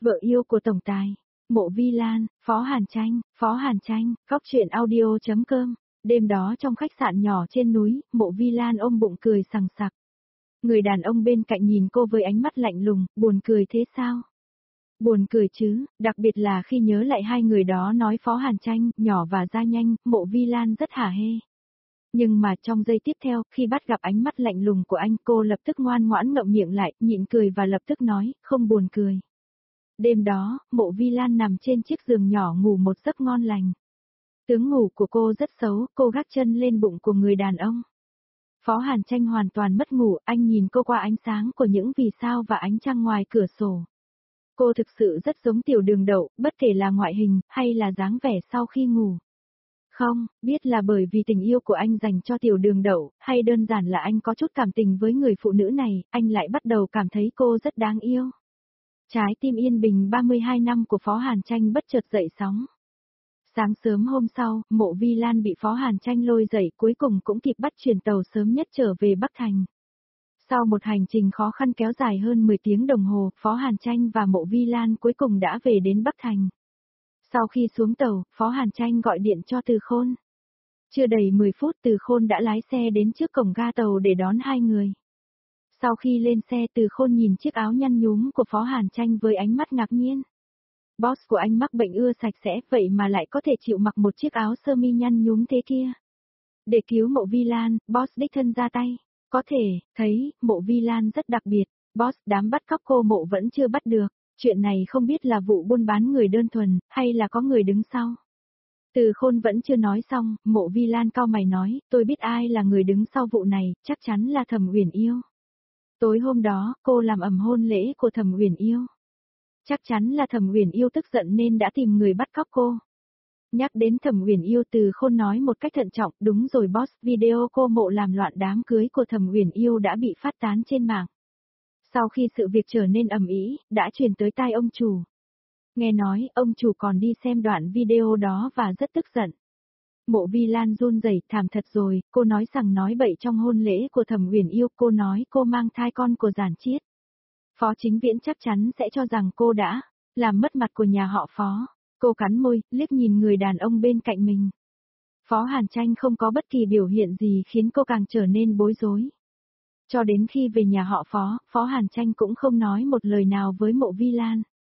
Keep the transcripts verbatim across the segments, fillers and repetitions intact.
Vợ yêu của tổng tài, Mộ Vi Lan, Phó Hàn Tranh, Phó Hàn Tranh, Cóc truyện audio chấm com. Đêm đó trong khách sạn nhỏ trên núi, Mộ Vi Lan ôm bụng cười sằng sặc. Người đàn ông bên cạnh nhìn cô với ánh mắt lạnh lùng, buồn cười thế sao? Buồn cười chứ, đặc biệt là khi nhớ lại hai người đó nói Phó Hàn Tranh, nhỏ và ra nhanh, Mộ Vi Lan rất hả hê. Nhưng mà trong giây tiếp theo, khi bắt gặp ánh mắt lạnh lùng của anh, cô lập tức ngoan ngoãn ngậm miệng lại, nhịn cười và lập tức nói, không buồn cười. Đêm đó, Mộ Vi Lan nằm trên chiếc giường nhỏ ngủ một giấc ngon lành. Tướng ngủ của cô rất xấu, cô gác chân lên bụng của người đàn ông. Phó Hàn Tranh hoàn toàn mất ngủ, anh nhìn cô qua ánh sáng của những vì sao và ánh trăng ngoài cửa sổ. Cô thực sự rất giống Tiểu Đường Đậu, bất kể là ngoại hình, hay là dáng vẻ sau khi ngủ. Không, biết là bởi vì tình yêu của anh dành cho Tiểu Đường Đậu, hay đơn giản là anh có chút cảm tình với người phụ nữ này, anh lại bắt đầu cảm thấy cô rất đáng yêu. Trái tim yên bình ba mươi hai năm của Phó Hàn Tranh bất chợt dậy sóng. Sáng sớm hôm sau, Mộ Vi Lan bị Phó Hàn Tranh lôi dậy, cuối cùng cũng kịp bắt chuyển tàu sớm nhất trở về Bắc Thành. Sau một hành trình khó khăn kéo dài hơn mười tiếng đồng hồ, Phó Hàn Tranh và Mộ Vi Lan cuối cùng đã về đến Bắc Thành. Sau khi xuống tàu, Phó Hàn Tranh gọi điện cho Từ Khôn. Chưa đầy mười phút Từ Khôn đã lái xe đến trước cổng ga tàu để đón hai người. Sau khi lên xe, Từ Khôn nhìn chiếc áo nhăn nhúm của Phó Hàn Tranh với ánh mắt ngạc nhiên. Boss của anh mắc bệnh ưa sạch sẽ, vậy mà lại có thể chịu mặc một chiếc áo sơ mi nhăn nhúm thế kia. Để cứu Mộ Vi Lan, boss đích thân ra tay. Có thể, thấy, Mộ Vi Lan rất đặc biệt, boss đám bắt cóc cô Mộ vẫn chưa bắt được. Chuyện này không biết là vụ buôn bán người đơn thuần, hay là có người đứng sau. Từ Khôn vẫn chưa nói xong, Mộ Vi Lan cau mày nói, tôi biết ai là người đứng sau vụ này, chắc chắn là Thẩm Uyển Yêu. Tối hôm đó, cô làm ầm hôn lễ của Thẩm Uyển Yêu. Chắc chắn là Thẩm Uyển Yêu tức giận nên đã tìm người bắt cóc cô. Nhắc đến Thẩm Uyển Yêu, Từ Khôn nói một cách thận trọng, đúng rồi boss, video cô Mộ làm loạn đám cưới của Thẩm Uyển Yêu đã bị phát tán trên mạng. Sau khi sự việc trở nên ầm ĩ, đã truyền tới tai ông chủ. Nghe nói, ông chủ còn đi xem đoạn video đó và rất tức giận. Mộ Vi Lan run rẩy, thảm thật rồi, cô nói rằng nói bậy trong hôn lễ của Thẩm Uyển Yêu, cô nói cô mang thai con của Giản Chiết. Phó Chính Viễn chắc chắn sẽ cho rằng cô đã làm mất mặt của nhà họ Phó. Cô cắn môi, liếc nhìn người đàn ông bên cạnh mình. Phó Hàn Tranh không có bất kỳ biểu hiện gì khiến cô càng trở nên bối rối. Cho đến khi về nhà họ Phó, Phó Hàn Tranh cũng không nói một lời nào với Mộ Vi Lan.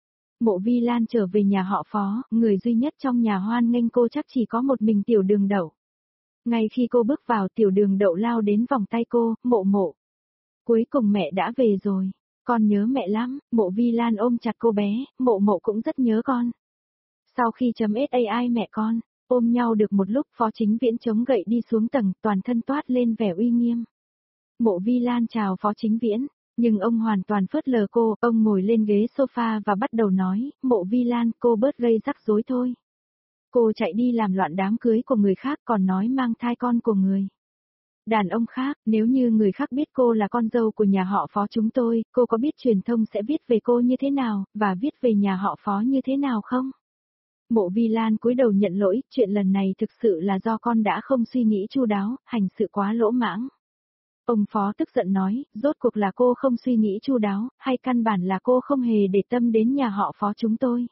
Mộ Vi Lan trở về nhà họ Phó, người duy nhất trong nhà hoan nghênh cô chắc chỉ có một mình Tiểu Đường Đậu. Ngay khi cô bước vào, Tiểu Đường Đậu lao đến vòng tay cô, Mộ Mộ. Cuối cùng mẹ đã về rồi, con nhớ mẹ lắm. Mộ Vi Lan ôm chặt cô bé, Mộ Mộ cũng rất nhớ con. Sau khi chấm SAI mẹ con, ôm nhau được một lúc, Phó Chính Viễn chống gậy đi xuống tầng, toàn thân toát lên vẻ uy nghiêm. Mộ Vi Lan chào Phó Chính Viễn, nhưng ông hoàn toàn phớt lờ cô, ông ngồi lên ghế sofa và bắt đầu nói, Mộ Vi Lan, cô bớt gây rắc rối thôi. Cô chạy đi làm loạn đám cưới của người khác còn nói mang thai con của người đàn ông khác, nếu như người khác biết cô là con dâu của nhà họ Phó chúng tôi, cô có biết truyền thông sẽ viết về cô như thế nào, và viết về nhà họ Phó như thế nào không? Mộ Vi Lan cúi đầu nhận lỗi, chuyện lần này thực sự là do con đã không suy nghĩ chu đáo, hành sự quá lỗ mãng. Ông Phó tức giận nói, rốt cuộc là cô không suy nghĩ chu đáo, hay căn bản là cô không hề để tâm đến nhà họ Phó chúng tôi.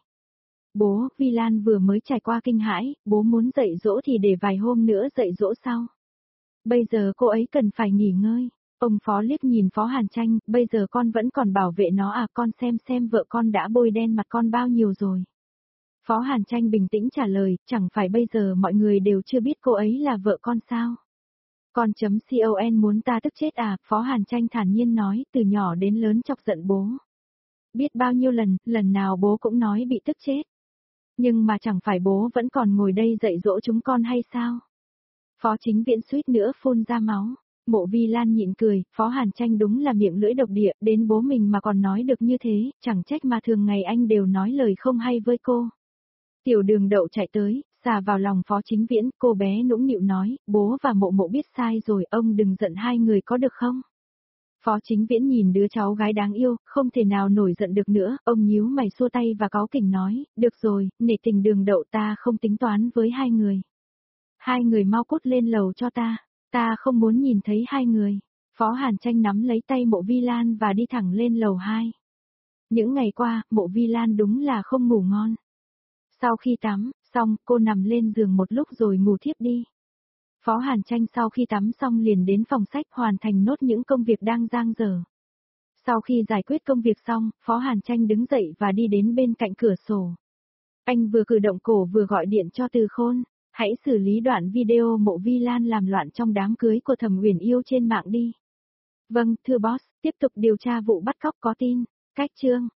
Bố, Vi Lan vừa mới trải qua kinh hãi, bố muốn dạy dỗ thì để vài hôm nữa dạy dỗ sau. Bây giờ cô ấy cần phải nghỉ ngơi. Ông Phó liếc nhìn Phó Hàn Tranh, bây giờ con vẫn còn bảo vệ nó à, con xem xem vợ con đã bôi đen mặt con bao nhiêu rồi. Phó Hàn Tranh bình tĩnh trả lời, chẳng phải bây giờ mọi người đều chưa biết cô ấy là vợ con sao? Con chấm con muốn ta tức chết à? Phó Hàn Tranh thản nhiên nói, từ nhỏ đến lớn chọc giận bố. Biết bao nhiêu lần, lần nào bố cũng nói bị tức chết. Nhưng mà chẳng phải bố vẫn còn ngồi đây dạy dỗ chúng con hay sao? Phó Chính Viễn suýt nữa phun ra máu. Mộ Vi Lan nhịn cười, Phó Hàn Tranh đúng là miệng lưỡi độc địa, đến bố mình mà còn nói được như thế, chẳng trách mà thường ngày anh đều nói lời không hay với cô. Tiểu Đường Đậu chạy tới, xà vào lòng Phó Chính Viễn, cô bé nũng nịu nói, bố và Mộ Mộ biết sai rồi, ông đừng giận hai người có được không? Phó Chính Viễn nhìn đứa cháu gái đáng yêu, không thể nào nổi giận được nữa, ông nhíu mày xua tay và cáu kỉnh nói, được rồi, nể tình Đường Đậu ta không tính toán với hai người. Hai người mau cút lên lầu cho ta, ta không muốn nhìn thấy hai người. Phó Hàn Tranh nắm lấy tay Mộ Vi Lan và đi thẳng lên lầu hai. Những ngày qua, Mộ Vi Lan đúng là không ngủ ngon. Sau khi tắm, xong, cô nằm lên giường một lúc rồi ngủ thiếp đi. Phó Hàn Tranh sau khi tắm xong liền đến phòng sách hoàn thành nốt những công việc đang dang dở. Sau khi giải quyết công việc xong, Phó Hàn Tranh đứng dậy và đi đến bên cạnh cửa sổ. Anh vừa cử động cổ vừa gọi điện cho Từ Khôn, hãy xử lý đoạn video Mộ Vi Lan làm loạn trong đám cưới của Thẩm Uyển Yêu trên mạng đi. Vâng, thưa boss, tiếp tục điều tra vụ bắt cóc có tin. Cách chương